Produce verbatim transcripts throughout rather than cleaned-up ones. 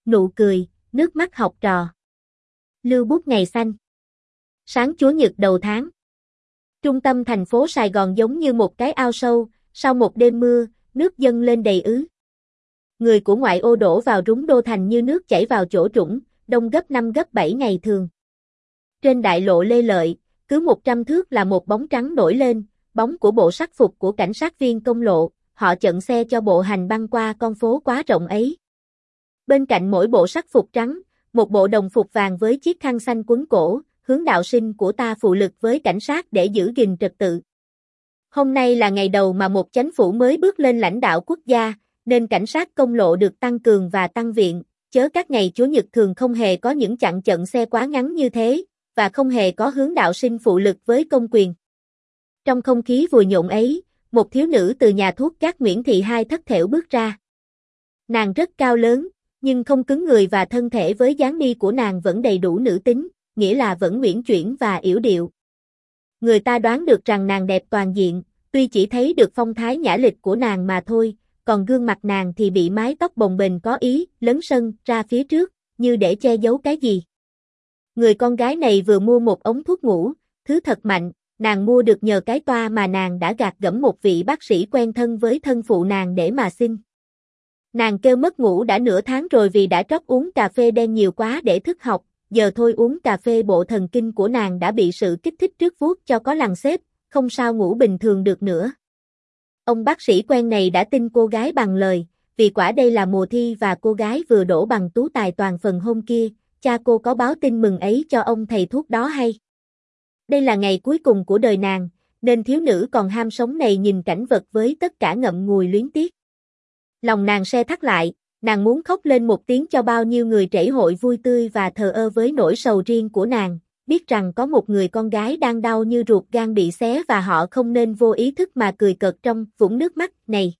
nụ cười, nước mắt học trò. Lưu bút ngày xanh. Sáng Chúa Nhật đầu tháng. Trung tâm thành phố Sài Gòn giống như một cái ao sâu, sau một đêm mưa, nước dâng lên đầy ứ. Người của ngoại ô đổ vào rúng đô thành như nước chảy vào chỗ trũng, đông gấp năm gấp bảy ngày thường. Trên đại lộ Lê Lợi, cứ một trăm thước là một bóng trắng nổi lên, bóng của bộ sắc phục của cảnh sát viên công lộ, họ chặn xe cho bộ hành băng qua con phố quá rộng ấy. Bên cạnh mỗi bộ sắc phục trắng, một bộ đồng phục vàng với chiếc khăn xanh quấn cổ, hướng đạo sinh của ta phụ lực với cảnh sát để giữ gìn trật tự. Hôm nay là ngày đầu mà một chính phủ mới bước lên lãnh đạo quốc gia, nên cảnh sát công lộ được tăng cường và tăng viện, chớ các ngày Chủ nhật thường không hề có những chặn chặn xe quá ngắn như thế, và không hề có hướng đạo sinh phụ lực với công quyền. Trong không khí vui nhộn ấy, một thiếu nữ từ nhà thuốc Cát Nguyễn Thị Hai thất thểu bước ra. Nàng rất cao lớn, nhưng không cứng người và thân thể với dáng đi của nàng vẫn đầy đủ nữ tính, nghĩa là vẫn uyển chuyển và yểu điệu. Người ta đoán được rằng nàng đẹp toàn diện, tuy chỉ thấy được phong thái nhã lịch của nàng mà thôi, còn gương mặt nàng thì bị mái tóc bồng bềnh có ý, lấn sân ra phía trước, như để che giấu cái gì. Người con gái này vừa mua một ống thuốc ngủ, thứ thật mạnh, nàng mua được nhờ cái toa mà nàng đã gạt gẫm một vị bác sĩ quen thân với thân phụ nàng để mà xin. Nàng kêu mất ngủ đã nửa tháng rồi vì đã trót uống cà phê đen nhiều quá để thức học, giờ thôi uống cà phê bộ thần kinh của nàng đã bị sự kích thích trước vuốt cho có lằn xếp, không sao ngủ bình thường được nữa. Ông bác sĩ quen này đã tin cô gái bằng lời, vì quả đây là mùa thi và cô gái vừa đổ bằng tú tài toàn phần hôm kia, cha cô có báo tin mừng ấy cho ông thầy thuốc đó hay. Đây là ngày cuối cùng của đời nàng, nên thiếu nữ còn ham sống này nhìn cảnh vật với tất cả ngậm ngùi luyến tiếc. Lòng nàng se thắt lại, nàng muốn khóc lên một tiếng cho bao nhiêu người trảy hội vui tươi và thờ ơ với nỗi sầu riêng của nàng, biết rằng có một người con gái đang đau như ruột gan bị xé và họ không nên vô ý thức mà cười cợt trong vũng nước mắt này.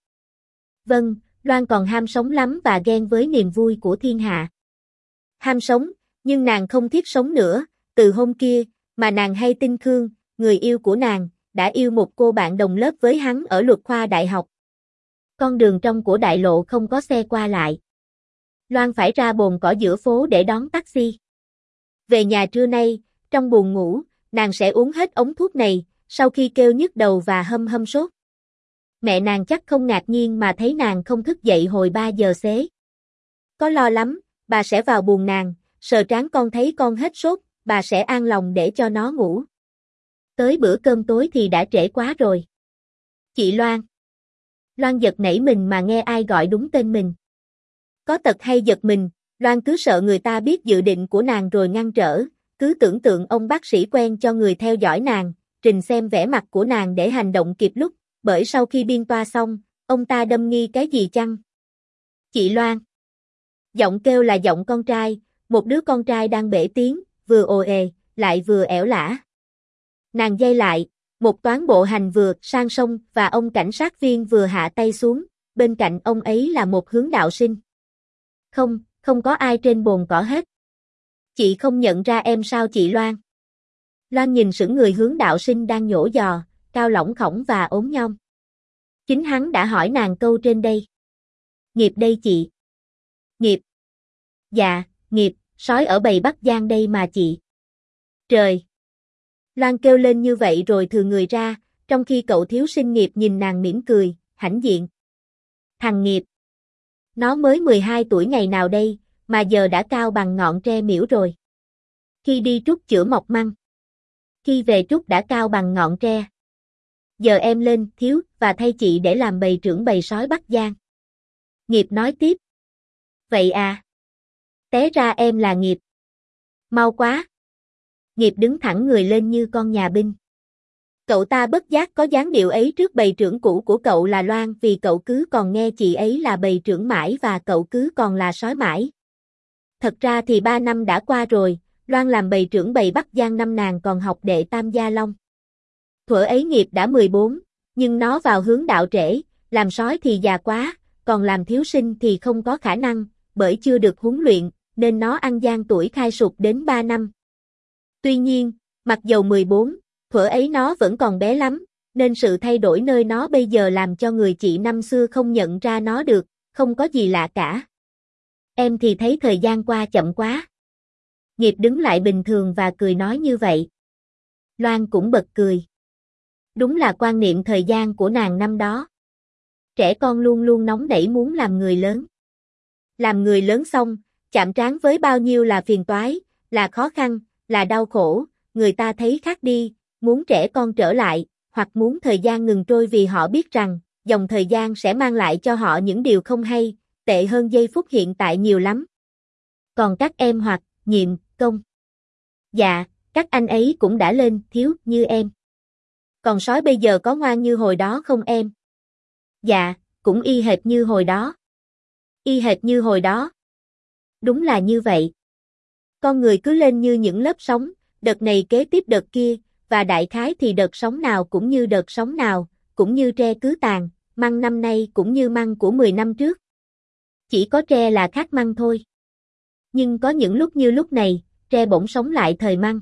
Vâng, Loan còn ham sống lắm và ghen với niềm vui của thiên hạ. Ham sống, nhưng nàng không thiết sống nữa, từ hôm kia, mà nàng hay tin Khương, người yêu của nàng, đã yêu một cô bạn đồng lớp với hắn ở luật khoa đại học. Con đường trong của đại lộ không có xe qua lại. Loan phải ra bồn cỏ giữa phố để đón taxi. Về nhà trưa nay, trong buồng ngủ, nàng sẽ uống hết ống thuốc này, sau khi kêu nhức đầu và hâm hâm sốt. Mẹ nàng chắc không ngạc nhiên mà thấy nàng không thức dậy hồi ba giờ xế. Có lo lắm, bà sẽ vào buồng nàng, sờ trán con thấy con hết sốt, bà sẽ an lòng để cho nó ngủ. Tới bữa cơm tối thì đã trễ quá rồi. Chị Loan. Loan giật nảy mình mà nghe ai gọi đúng tên mình. Có tật hay giật mình, Loan cứ sợ người ta biết dự định của nàng rồi ngăn trở, cứ tưởng tượng ông bác sĩ quen cho người theo dõi nàng, trình xem vẻ mặt của nàng để hành động kịp lúc, bởi sau khi biên toa xong, ông ta đâm nghi cái gì chăng? Chị Loan. Giọng kêu là giọng con trai, một đứa con trai đang bể tiếng, vừa ồ ề, lại vừa ẻo lả. Nàng giây lại, một toán bộ hành vừa sang sông và ông cảnh sát viên vừa hạ tay xuống, bên cạnh ông ấy là một hướng đạo sinh. Không, không có ai trên bồn cỏ hết. Chị không nhận ra em sao chị Loan? Loan nhìn sững người hướng đạo sinh đang nhổ giò, cao lỏng khổng và ốm nhom. Chính hắn đã hỏi nàng câu trên đây. Nghiệp đây chị. Nghiệp. Dạ, nghiệp, sói ở bầy Bắc Giang đây mà chị. Trời. Loan kêu lên như vậy rồi thừa người ra, trong khi cậu thiếu sinh Nghiệp nhìn nàng mỉm cười, hãnh diện. Thằng Nghiệp. Nó mới mười hai tuổi ngày nào đây, mà giờ đã cao bằng ngọn tre miễu rồi. Khi đi trút chữa mọc măng. Khi về trút đã cao bằng ngọn tre. Giờ em lên, thiếu, và thay chị để làm bầy trưởng bầy sói Bắc Giang. Nghiệp nói tiếp. Vậy à? Té ra em là Nghiệp. Mau quá. Nghiệp đứng thẳng người lên như con nhà binh. Cậu ta bất giác có dáng điệu ấy trước bầy trưởng cũ của cậu là Loan vì cậu cứ còn nghe chị ấy là bầy trưởng mãi và cậu cứ còn là sói mãi. Thật ra thì ba năm đã qua rồi, Loan làm bầy trưởng bầy Bắc Giang năm nàng còn học đệ Tam Gia Long. Thuở ấy Nghiệp đã mười bốn, nhưng nó vào hướng đạo trễ, làm sói thì già quá, còn làm thiếu sinh thì không có khả năng, bởi chưa được huấn luyện, nên nó ăn gian tuổi khai sụp đến ba năm. Tuy nhiên, mặc dầu mười bốn, thuở ấy nó vẫn còn bé lắm, nên sự thay đổi nơi nó bây giờ làm cho người chị năm xưa không nhận ra nó được, không có gì lạ cả. Em thì thấy thời gian qua chậm quá. Nghiệp đứng lại bình thường và cười nói như vậy. Loan cũng bật cười. Đúng là quan niệm thời gian của nàng năm đó. Trẻ con luôn luôn nóng nảy muốn làm người lớn. Làm người lớn xong, chạm trán với bao nhiêu là phiền toái, là khó khăn, là đau khổ, người ta thấy khác đi, muốn trẻ con trở lại, hoặc muốn thời gian ngừng trôi vì họ biết rằng, dòng thời gian sẽ mang lại cho họ những điều không hay, tệ hơn giây phút hiện tại nhiều lắm. Còn các em hoặc, Nhiệm, Công. Dạ, các anh ấy cũng đã lên, thiếu, như em. Còn sói bây giờ có ngoan như hồi đó không em? Dạ, cũng y hệt như hồi đó. Y hệt như hồi đó. Đúng là như vậy. Con người cứ lên như những lớp sóng, đợt này kế tiếp đợt kia, và đại khái thì đợt sóng nào cũng như đợt sóng nào, cũng như tre cứ tàn, măng năm nay cũng như măng của mười năm trước. Chỉ có tre là khác măng thôi. Nhưng có những lúc như lúc này, tre bỗng sống lại thời măng.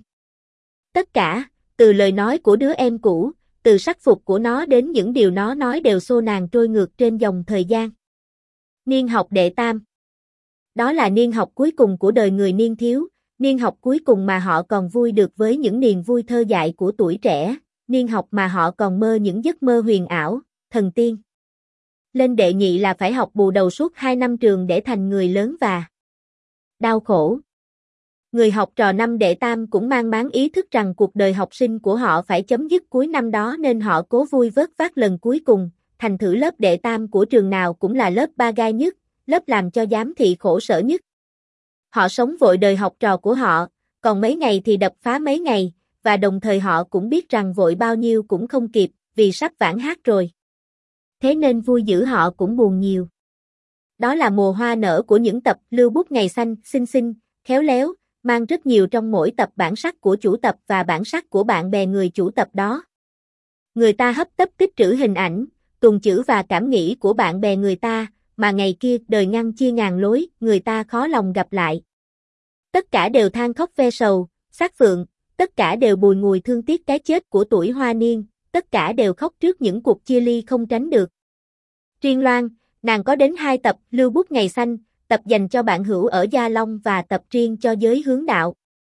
Tất cả, từ lời nói của đứa em cũ, từ sắc phục của nó đến những điều nó nói đều xô nàng trôi ngược trên dòng thời gian. Niên học đệ tam. Đó là niên học cuối cùng của đời người niên thiếu, niên học cuối cùng mà họ còn vui được với những niềm vui thơ dại của tuổi trẻ, niên học mà họ còn mơ những giấc mơ huyền ảo, thần tiên. Lên đệ nhị là phải học bù đầu suốt hai năm trường để thành người lớn và đau khổ. Người học trò năm đệ tam cũng mang máng ý thức rằng cuộc đời học sinh của họ phải chấm dứt cuối năm đó nên họ cố vui vớt vát lần cuối cùng, thành thử lớp đệ tam của trường nào cũng là lớp ba gai nhất, lớp làm cho giám thị khổ sở nhất. Họ sống vội đời học trò của họ, còn mấy ngày thì đập phá mấy ngày, và đồng thời họ cũng biết rằng vội bao nhiêu cũng không kịp, vì sắp vãn hát rồi. Thế nên vui dữ họ cũng buồn nhiều. Đó là mùa hoa nở của những tập lưu bút ngày xanh, xinh xinh, khéo léo, mang rất nhiều trong mỗi tập bản sắc của chủ tập và bản sắc của bạn bè người chủ tập đó. Người ta hấp tấp tích trữ hình ảnh, tuồng chữ và cảm nghĩ của bạn bè người ta, mà ngày kia đời ngăn chia ngàn lối, người ta khó lòng gặp lại. Tất cả đều than khóc ve sầu, xác phượng, tất cả đều bùi ngùi thương tiếc cái chết của tuổi hoa niên, tất cả đều khóc trước những cuộc chia ly không tránh được. Riêng Loan, nàng có đến hai tập lưu bút ngày xanh, tập dành cho bạn hữu ở Gia Long và tập riêng cho giới hướng đạo.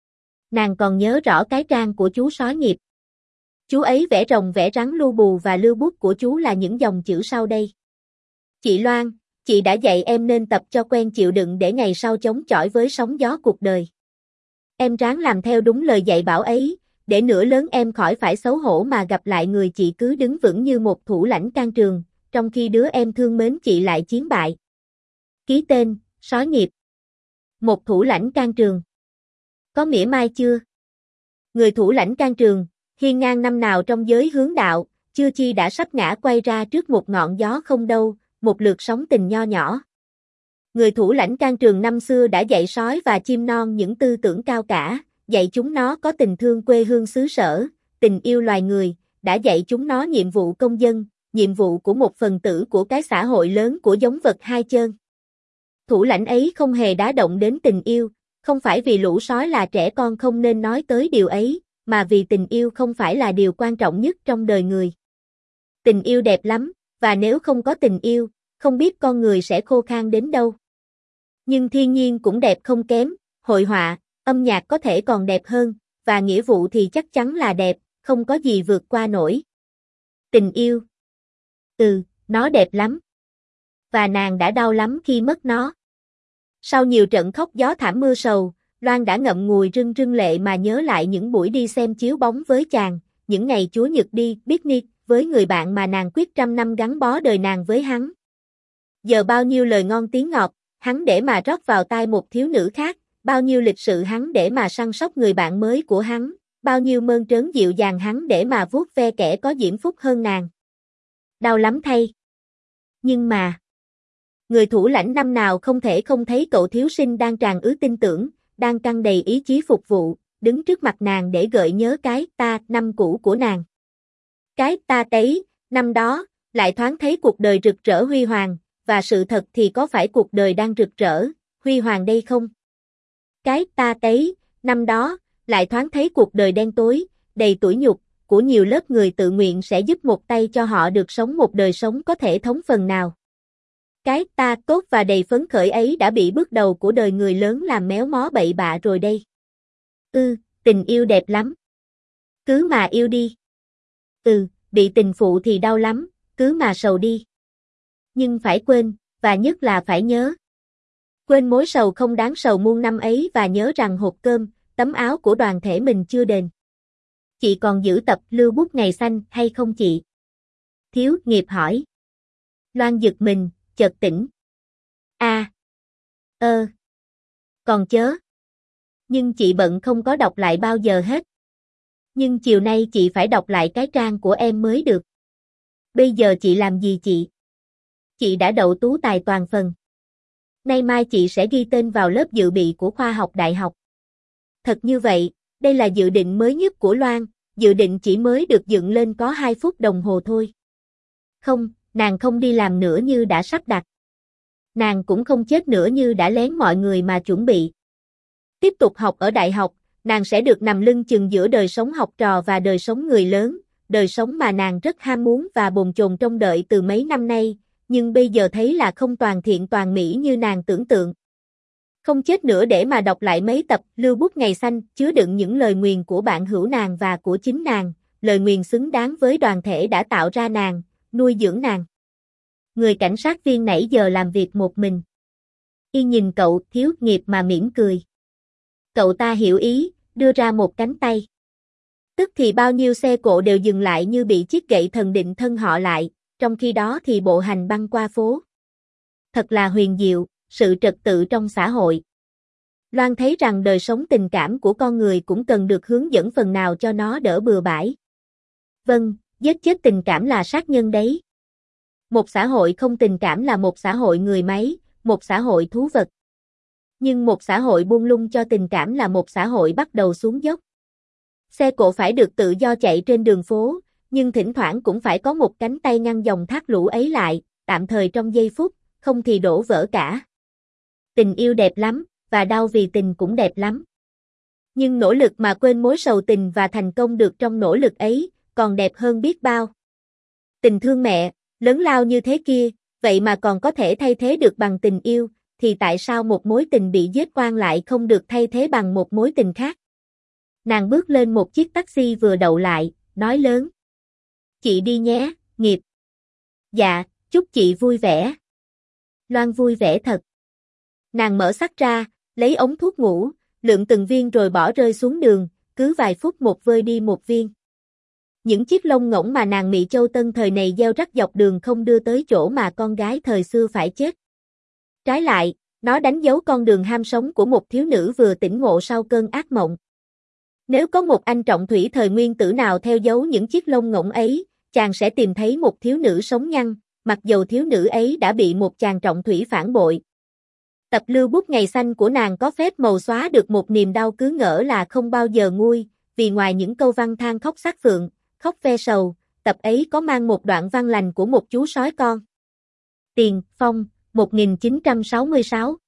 Nàng còn nhớ rõ cái trang của chú Sói Nghiệp. Chú ấy vẽ rồng vẽ rắn lưu bù và lưu bút của chú là những dòng chữ sau đây. Chị Loan, chị đã dạy em nên tập cho quen chịu đựng để ngày sau chống chọi với sóng gió cuộc đời. Em ráng làm theo đúng lời dạy bảo ấy, để nửa lớn em khỏi phải xấu hổ mà gặp lại người chị cứ đứng vững như một thủ lãnh can trường, trong khi đứa em thương mến chị lại chiến bại. Ký tên, Sói Nghiệp. Một thủ lãnh can trường. Có mỉa mai chưa? Người thủ lãnh can trường, hiên ngang năm nào trong giới hướng đạo, chưa chi đã sắp ngã quay ra trước một ngọn gió không đâu, một lượt sóng tình nho nhỏ. Người thủ lãnh can trường năm xưa đã dạy sói và chim non những tư tưởng cao cả, dạy chúng nó có tình thương quê hương xứ sở, tình yêu loài người, đã dạy chúng nó nhiệm vụ công dân, nhiệm vụ của một phần tử của cái xã hội lớn của giống vật hai chân. Thủ lãnh ấy không hề đá động đến tình yêu, không phải vì lũ sói là trẻ con không nên nói tới điều ấy, mà vì tình yêu không phải là điều quan trọng nhất trong đời người. Tình yêu đẹp lắm, và nếu không có tình yêu, không biết con người sẽ khô khan đến đâu. Nhưng thiên nhiên cũng đẹp không kém, hội họa, âm nhạc có thể còn đẹp hơn, và nghĩa vụ thì chắc chắn là đẹp, không có gì vượt qua nổi. Tình yêu. Ừ, nó đẹp lắm. Và nàng đã đau lắm khi mất nó. Sau nhiều trận khóc gió thảm mưa sầu, Loan đã ngậm ngùi rưng rưng lệ mà nhớ lại những buổi đi xem chiếu bóng với chàng, những ngày Chúa Nhật đi, picnic, với người bạn mà nàng quyết trăm năm gắn bó đời nàng với hắn. Giờ bao nhiêu lời ngon tiếng ngọt, hắn để mà rót vào tai một thiếu nữ khác, bao nhiêu lịch sự hắn để mà săn sóc người bạn mới của hắn, bao nhiêu mơn trớn dịu dàng hắn để mà vuốt ve kẻ có diễm phúc hơn nàng. Đau lắm thay. Nhưng mà, người thủ lãnh năm nào không thể không thấy cậu thiếu sinh đang tràn ứ tin tưởng, đang căng đầy ý chí phục vụ, đứng trước mặt nàng để gợi nhớ cái ta năm cũ của nàng. Cái ta tấy, năm đó, lại thoáng thấy cuộc đời rực rỡ huy hoàng, và sự thật thì có phải cuộc đời đang rực rỡ, huy hoàng đây không? Cái ta tấy, năm đó, lại thoáng thấy cuộc đời đen tối, đầy tủi nhục, của nhiều lớp người tự nguyện sẽ giúp một tay cho họ được sống một đời sống có thể thống phần nào. Cái ta tốt và đầy phấn khởi ấy đã bị bước đầu của đời người lớn làm méo mó bậy bạ rồi đây. Ừ, tình yêu đẹp lắm. Cứ mà yêu đi. Ừ, bị tình phụ thì đau lắm, cứ mà sầu đi. Nhưng phải quên, và nhất là phải nhớ. Quên mối sầu không đáng sầu muôn năm ấy và nhớ rằng hộp cơm, tấm áo của đoàn thể mình chưa đền. Chị còn giữ tập lưu bút ngày xanh hay không chị? Thiếu nghiệp hỏi. Loan giật mình, chợt tỉnh. À. Ơ. Còn chớ. Nhưng chị bận không có đọc lại bao giờ hết. Nhưng chiều nay chị phải đọc lại cái trang của em mới được. Bây giờ chị làm gì chị? Chị đã đậu tú tài toàn phần. Nay mai chị sẽ ghi tên vào lớp dự bị của khoa học đại học. Thật như vậy, đây là dự định mới nhất của Loan, dự định chỉ mới được dựng lên có hai phút đồng hồ thôi. Không, nàng không đi làm nữa như đã sắp đặt. Nàng cũng không chết nữa như đã lén mọi người mà chuẩn bị. Tiếp tục học ở đại học, nàng sẽ được nằm lưng chừng giữa đời sống học trò và đời sống người lớn, đời sống mà nàng rất ham muốn và bồn chồn trông đợi từ mấy năm nay, nhưng bây giờ thấy là không toàn thiện toàn mỹ như nàng tưởng tượng. Không chết nữa để mà đọc lại mấy tập lưu bút ngày xanh chứa đựng những lời nguyền của bạn hữu nàng và của chính nàng, lời nguyền xứng đáng với đoàn thể đã tạo ra nàng, nuôi dưỡng nàng. Người cảnh sát viên nãy giờ làm việc một mình. Y nhìn cậu thiếu nghiệp mà mỉm cười. Cậu ta hiểu ý, đưa ra một cánh tay. Tức thì bao nhiêu xe cộ đều dừng lại như bị chiếc gậy thần định thân họ lại, trong khi đó thì bộ hành băng qua phố. Thật là huyền diệu, sự trật tự trong xã hội. Loan thấy rằng đời sống tình cảm của con người cũng cần được hướng dẫn phần nào cho nó đỡ bừa bãi. Vâng, giết chết tình cảm là sát nhân đấy. Một xã hội không tình cảm là một xã hội người máy, một xã hội thú vật. Nhưng một xã hội buông lung cho tình cảm là một xã hội bắt đầu xuống dốc. Xe cộ phải được tự do chạy trên đường phố, nhưng thỉnh thoảng cũng phải có một cánh tay ngăn dòng thác lũ ấy lại, tạm thời trong giây phút, không thì đổ vỡ cả. Tình yêu đẹp lắm, và đau vì tình cũng đẹp lắm. Nhưng nỗ lực mà quên mối sầu tình và thành công được trong nỗ lực ấy, còn đẹp hơn biết bao. Tình thương mẹ, lớn lao như thế kia, vậy mà còn có thể thay thế được bằng tình yêu, thì tại sao một mối tình bị giết oan lại không được thay thế bằng một mối tình khác? Nàng bước lên một chiếc taxi vừa đậu lại, nói lớn. Chị đi nhé, nghiệp. Dạ, chúc chị vui vẻ. Loan vui vẻ thật. Nàng mở xắt ra, lấy ống thuốc ngủ, lượng từng viên rồi bỏ rơi xuống đường, cứ vài phút một vơi đi một viên. Những chiếc lông ngỗng mà nàng Mị Châu Tân thời này gieo rắc dọc đường không đưa tới chỗ mà con gái thời xưa phải chết. Trái lại, nó đánh dấu con đường ham sống của một thiếu nữ vừa tỉnh ngộ sau cơn ác mộng. Nếu có một anh trọng thủy thời nguyên tử nào theo dấu những chiếc lông ngỗng ấy, chàng sẽ tìm thấy một thiếu nữ sống nhăn, mặc dầu thiếu nữ ấy đã bị một chàng trọng thủy phản bội. Tập lưu bút ngày xanh của nàng có phép màu xóa được một niềm đau cứ ngỡ là không bao giờ nguôi, vì ngoài những câu văn than khóc xác phượng, khóc ve sầu, tập ấy có mang một đoạn văn lành của một chú sói con. Tiền Phong, một nghìn chín trăm sáu mươi sáu